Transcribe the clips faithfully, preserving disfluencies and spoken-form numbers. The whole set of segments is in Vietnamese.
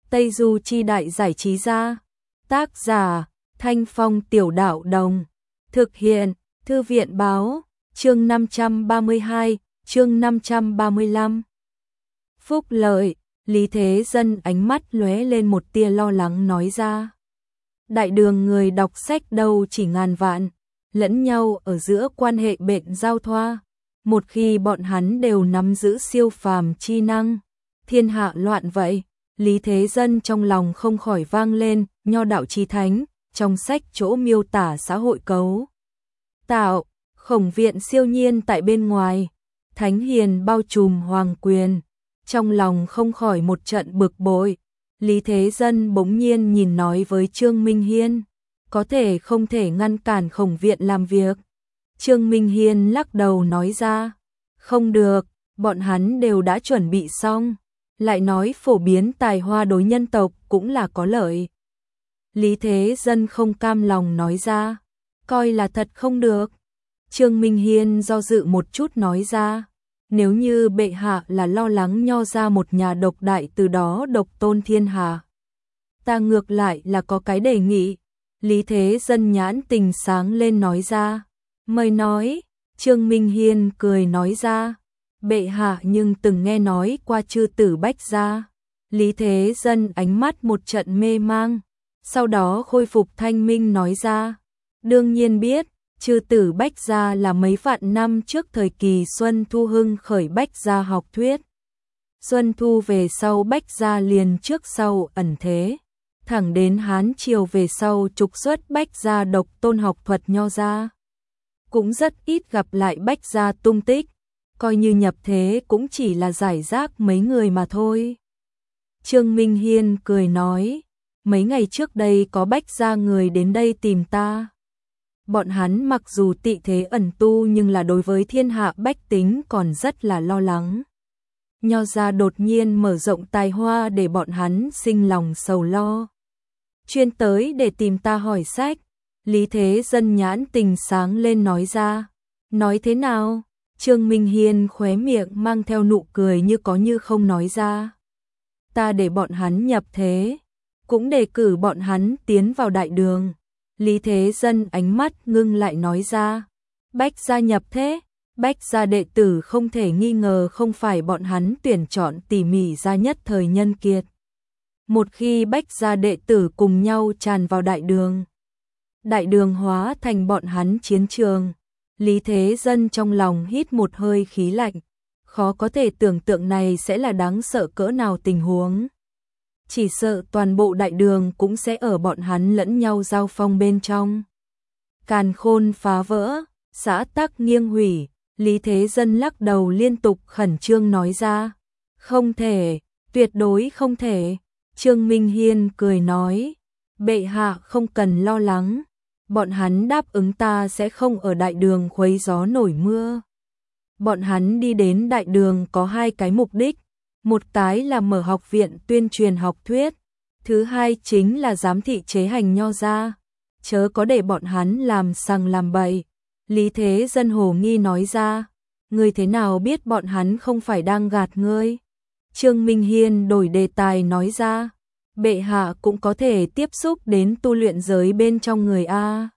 Tây Du Chi Đại Giải Trí Gia. Tác giả Thanh Phong Tiểu Đạo Đồng. Thực hiện Thư viện Báo. Chương năm trăm ba mươi hai, chương năm trăm ba mươi lăm. Phúc lợi. Lý Thế Dân ánh mắt lóe lên một tia lo lắng nói ra. Đại đường người đọc sách đâu chỉ ngàn vạn, lẫn nhau ở giữa quan hệ bện giao thoa. Một khi bọn hắn đều nắm giữ siêu phàm chi năng, thiên hạ loạn vậy. Lý Thế Dân trong lòng không khỏi vang lên, Nho đạo chí thánh, trong sách chỗ miêu tả xã hội cấu tạo, khổng viện siêu nhiên tại bên ngoài, thánh hiền bao trùm hoàng quyền. Trong lòng không khỏi một trận bực bội. Lý Thế Dân bỗng nhiên nhìn nói với Trương Minh Hiên, có thể không thể ngăn cản khổng viện làm việc. Trương Minh Hiên lắc đầu nói ra, không được, bọn hắn đều đã chuẩn bị xong, lại nói phổ biến tài hoa đối nhân tộc cũng là có lợi. Lý Thế Dân không cam lòng nói ra, coi là thật không được. Trương Minh Hiên do dự một chút nói ra, nếu như bệ hạ là lo lắng Nho ra một nhà độc đại từ đó độc tôn thiên hạ, ta ngược lại là có cái đề nghị. Lý Thế Dân nhãn tình sáng lên nói ra, mời nói. Trương Minh Hiên cười nói ra, bệ hạ nhưng từng nghe nói qua chư tử Bách gia. Lý Thế Dân ánh mắt một trận mê mang, sau đó khôi phục thanh minh nói ra, đương nhiên biết. Chư tử Bách gia là mấy vạn năm trước thời kỳ Xuân Thu hưng khởi Bách gia học thuyết. Xuân Thu về sau Bách gia liền trước sau ẩn thế, thẳng đến Hán Triều về sau trục xuất Bách gia độc tôn học thuật Nho gia. Cũng rất ít gặp lại Bách gia tung tích, coi như nhập thế cũng chỉ là giải rác mấy người mà thôi. Trương Minh Hiên cười nói, mấy ngày trước đây có Bách gia người đến đây tìm ta. Bọn hắn mặc dù tị thế ẩn tu nhưng là đối với thiên hạ bách tính còn rất là lo lắng. Nho gia đột nhiên mở rộng tài hoa để bọn hắn sinh lòng sầu lo. Chuyên tới để tìm ta hỏi sách. Lý Thế Dân nhãn tình sáng lên nói ra. Nói thế nào? Trương Minh Hiên khóe miệng mang theo nụ cười như có như không nói ra. Ta để bọn hắn nhập thế, cũng đề cử bọn hắn tiến vào đại đường. Lý Thế Dân ánh mắt ngưng lại nói ra, Bách gia nhập thế, Bách gia đệ tử không thể nghi ngờ không phải bọn hắn tuyển chọn tỉ mỉ ra nhất thời nhân kiệt. Một khi Bách gia đệ tử cùng nhau tràn vào đại đường, đại đường hóa thành bọn hắn chiến trường. Lý Thế Dân trong lòng hít một hơi khí lạnh, khó có thể tưởng tượng này sẽ là đáng sợ cỡ nào tình huống. Chỉ sợ toàn bộ đại đường cũng sẽ ở bọn hắn lẫn nhau giao phong bên trong. Càn khôn phá vỡ, xã tắc nghiêng hủy. Lý Thế Dân lắc đầu liên tục khẩn trương nói ra, không thể, tuyệt đối không thể. Trương Minh Hiên cười nói, bệ hạ không cần lo lắng, bọn hắn đáp ứng ta sẽ không ở đại đường khuấy gió nổi mưa. Bọn hắn đi đến đại đường có hai cái mục đích. Một cái là mở học viện tuyên truyền học thuyết, thứ hai chính là giám thị chế hành Nho gia, chớ có để bọn hắn làm sằng làm bậy. Lý Thế Dân hồ nghi nói ra, ngươi thế nào biết bọn hắn không phải đang gạt ngươi? Trương Minh Hiên đổi đề tài nói ra, bệ hạ cũng có thể tiếp xúc đến tu luyện giới bên trong người a.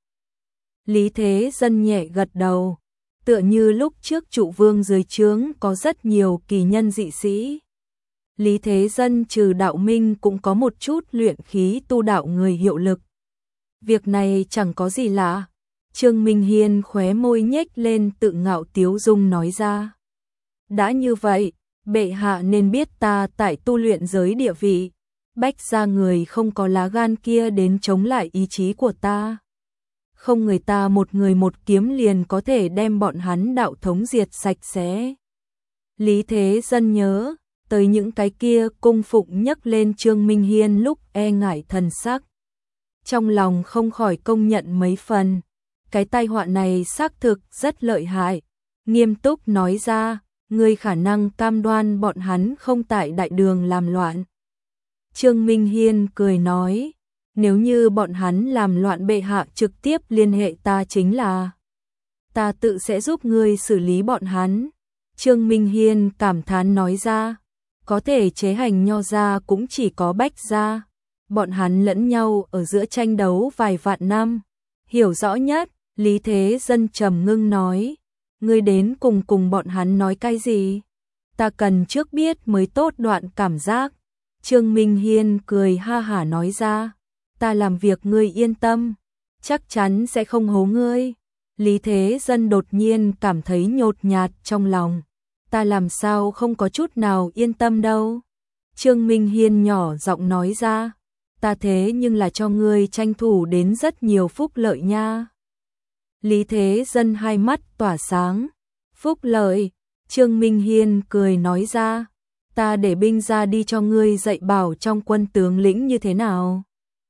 Lý Thế Dân nhẹ gật đầu, tựa như lúc trước Trụ Vương dưới trướng có rất nhiều kỳ nhân dị sĩ. Lý Thế Dân trừ đạo minh cũng có một chút luyện khí tu đạo người hiệu lực. Việc này chẳng có gì lạ. Trương Minh Hiên khóe môi nhếch lên tự ngạo tiếu dung nói ra. Đã như vậy, bệ hạ nên biết ta tại tu luyện giới địa vị. Bách gia người không có lá gan kia đến chống lại ý chí của ta. Không người ta một người một kiếm liền có thể đem bọn hắn đạo thống diệt sạch sẽ. Lý Thế Dân nhớ tới những cái kia cung phụng nhấc lên Trương Minh Hiên lúc e ngại thần sắc. Trong lòng không khỏi công nhận mấy phần, cái tai họa này xác thực rất lợi hại. Nghiêm túc nói ra, ngươi khả năng cam đoan bọn hắn không tại đại đường làm loạn. Trương Minh Hiên cười nói, nếu như bọn hắn làm loạn bệ hạ trực tiếp liên hệ ta chính là, ta tự sẽ giúp ngươi xử lý bọn hắn. Trương Minh Hiên cảm thán nói ra, có thể chế hành Nho gia cũng chỉ có Bách gia. Bọn hắn lẫn nhau ở giữa tranh đấu vài vạn năm. Hiểu rõ nhất, Lý Thế Dân trầm ngưng nói. Ngươi đến cùng cùng bọn hắn nói cái gì? Ta cần trước biết mới tốt đoạn cảm giác. Trương Minh Hiên cười ha hả nói ra. Ta làm việc ngươi yên tâm, chắc chắn sẽ không hố ngươi. Lý Thế Dân đột nhiên cảm thấy nhột nhạt trong lòng. Ta làm sao không có chút nào yên tâm đâu. Trương Minh Hiên nhỏ giọng nói ra. Ta thế nhưng là cho ngươi tranh thủ đến rất nhiều phúc lợi nha. Lý Thế Dân hai mắt tỏa sáng. Phúc lợi, Trương Minh Hiên cười nói ra. Ta để binh ra đi cho ngươi dạy bảo trong quân tướng lĩnh như thế nào.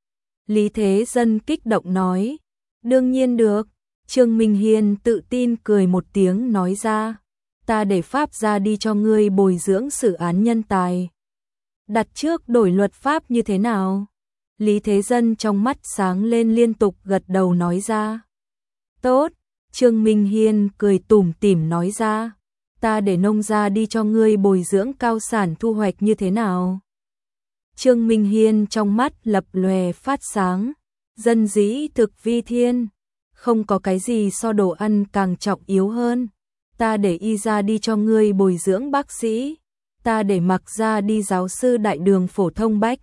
Lý Thế Dân kích động nói. Đương nhiên được. Trương Minh Hiên tự tin cười một tiếng nói ra. Ta để Pháp ra đi cho ngươi bồi dưỡng xử án nhân tài. Đặt trước đổi luật pháp như thế nào? Lý Thế Dân trong mắt sáng lên liên tục gật đầu nói ra. Tốt, Trương Minh Hiên cười tủm tỉm nói ra. Ta để nông gia đi cho ngươi bồi dưỡng cao sản thu hoạch như thế nào? Trương Minh Hiên trong mắt lập lòe phát sáng. Dân dĩ thực vi thiên. Không có cái gì so đồ ăn càng trọng yếu hơn. Ta để y ra đi cho ngươi bồi dưỡng bác sĩ. Ta để mặc ra đi giáo sư đại đường phổ thông bách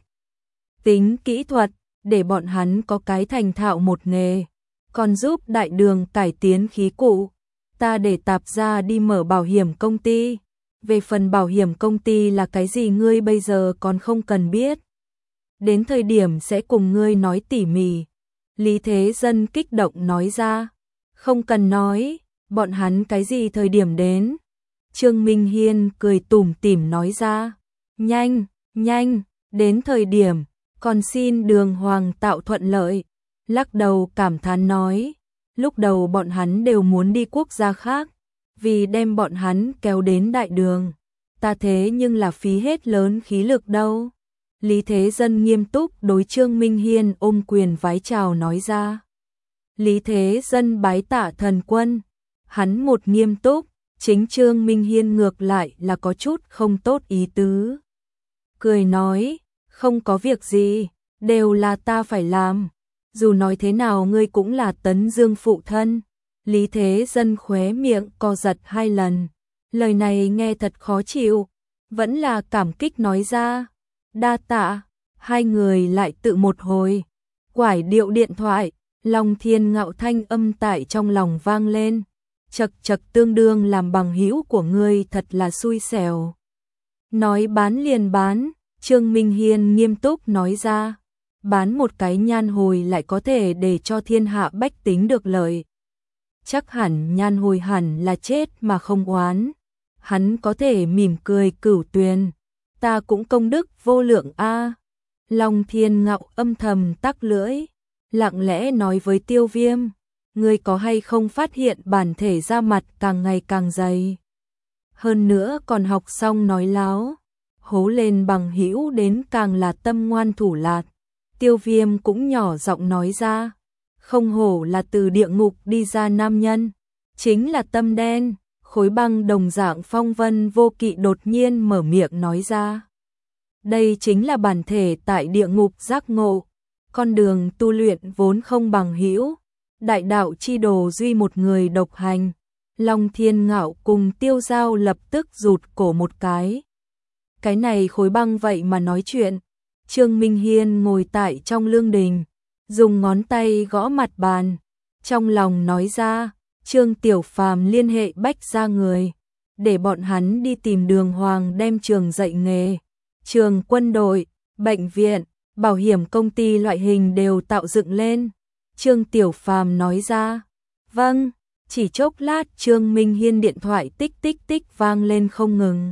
tính kỹ thuật, để bọn hắn có cái thành thạo một nghề. Còn giúp đại đường cải tiến khí cụ. Ta để tạp ra đi mở bảo hiểm công ty. Về phần bảo hiểm công ty là cái gì ngươi bây giờ còn không cần biết. Đến thời điểm sẽ cùng ngươi nói tỉ mỉ. Lý Thế Dân kích động nói ra. Không cần nói, bọn hắn cái gì thời điểm đến. Trương Minh Hiên cười tủm tỉm nói ra. Nhanh, nhanh, đến thời điểm, còn xin đường hoàng tạo thuận lợi. Lắc đầu cảm thán nói. Lúc đầu bọn hắn đều muốn đi quốc gia khác, vì đem bọn hắn kéo đến đại đường. Ta thế nhưng là phí hết lớn khí lực đâu. Lý Thế Dân nghiêm túc đối Trương Minh Hiên ôm quyền vái chào nói ra. Lý Thế Dân bái tạ thần quân. Hắn một nghiêm túc, chính Trương Minh Hiên ngược lại là có chút không tốt ý tứ. Cười nói, không có việc gì, đều là ta phải làm. Dù nói thế nào ngươi cũng là Tấn Dương phụ thân. Lý Thế Dân khóe miệng co giật hai lần. Lời này nghe thật khó chịu. Vẫn là cảm kích nói ra. Đa tạ. Hai người lại tự một hồi. Quải điệu điện thoại. Long Thiên Ngạo thanh âm tại trong lòng vang lên. Chật chật tương đương làm bằng hữu của ngươi thật là xui xẻo. Nói bán liền bán. Trương Minh Hiên nghiêm túc nói ra. Bán một cái nhan hồi lại có thể để cho thiên hạ bách tính được lợi. Chắc hẳn nhan hồi hẳn là chết mà không oán. Hắn có thể mỉm cười cửu tuyền. Ta cũng công đức vô lượng a. Long Thiên Ngạo âm thầm tắc lưỡi, lặng lẽ nói với Tiêu Viêm, ngươi có hay không phát hiện bản thể da mặt càng ngày càng dày. Hơn nữa còn học xong nói láo, hố lên bằng hữu đến càng là tâm ngoan thủ lạt. Tiêu Viêm cũng nhỏ giọng nói ra, không hổ là từ địa ngục đi ra nam nhân, chính là tâm đen. Khối băng đồng dạng phong vân vô kỵ đột nhiên mở miệng nói ra. Đây chính là bản thể tại địa ngục giác ngộ. Con đường tu luyện vốn không bằng hữu. Đại đạo chi đồ duy một người độc hành. Long Thiên Ngạo cùng Tiêu Giao lập tức rụt cổ một cái. Cái này khối băng vậy mà nói chuyện. Trương Minh Hiên ngồi tại trong lương đình, dùng ngón tay gõ mặt bàn. Trong lòng nói ra, Trương Tiểu Phàm liên hệ Bách gia người, để bọn hắn đi tìm Đường Hoàng đem trường dạy nghề, trường quân đội, bệnh viện, bảo hiểm công ty loại hình đều tạo dựng lên. Trương Tiểu Phàm nói ra, vâng. Chỉ chốc lát Trương Minh Hiên điện thoại tích tích tích vang lên không ngừng.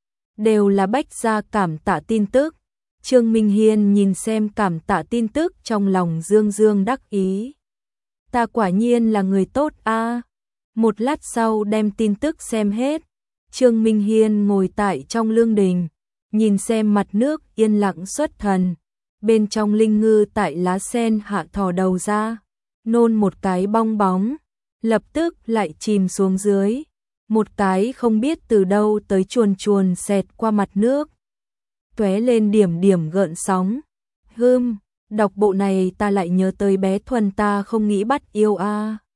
Đều là Bách gia cảm tạ tin tức. Trương Minh Hiên nhìn xem cảm tạ tin tức trong lòng dương dương đắc ý. Ta quả nhiên là người tốt a. Một lát sau đem tin tức xem hết. Trương Minh Hiên ngồi tại trong lương đình, nhìn xem mặt nước yên lặng xuất thần. Bên trong linh ngư tại lá sen hạ thò đầu ra, nôn một cái bong bóng, lập tức lại chìm xuống dưới. Một cái không biết từ đâu tới chuồn chuồn xẹt qua mặt nước, tóe lên điểm điểm gợn sóng. Hưm, đọc bộ này ta lại nhớ tới bé Thuần ta không nghĩ bắt yêu a. À.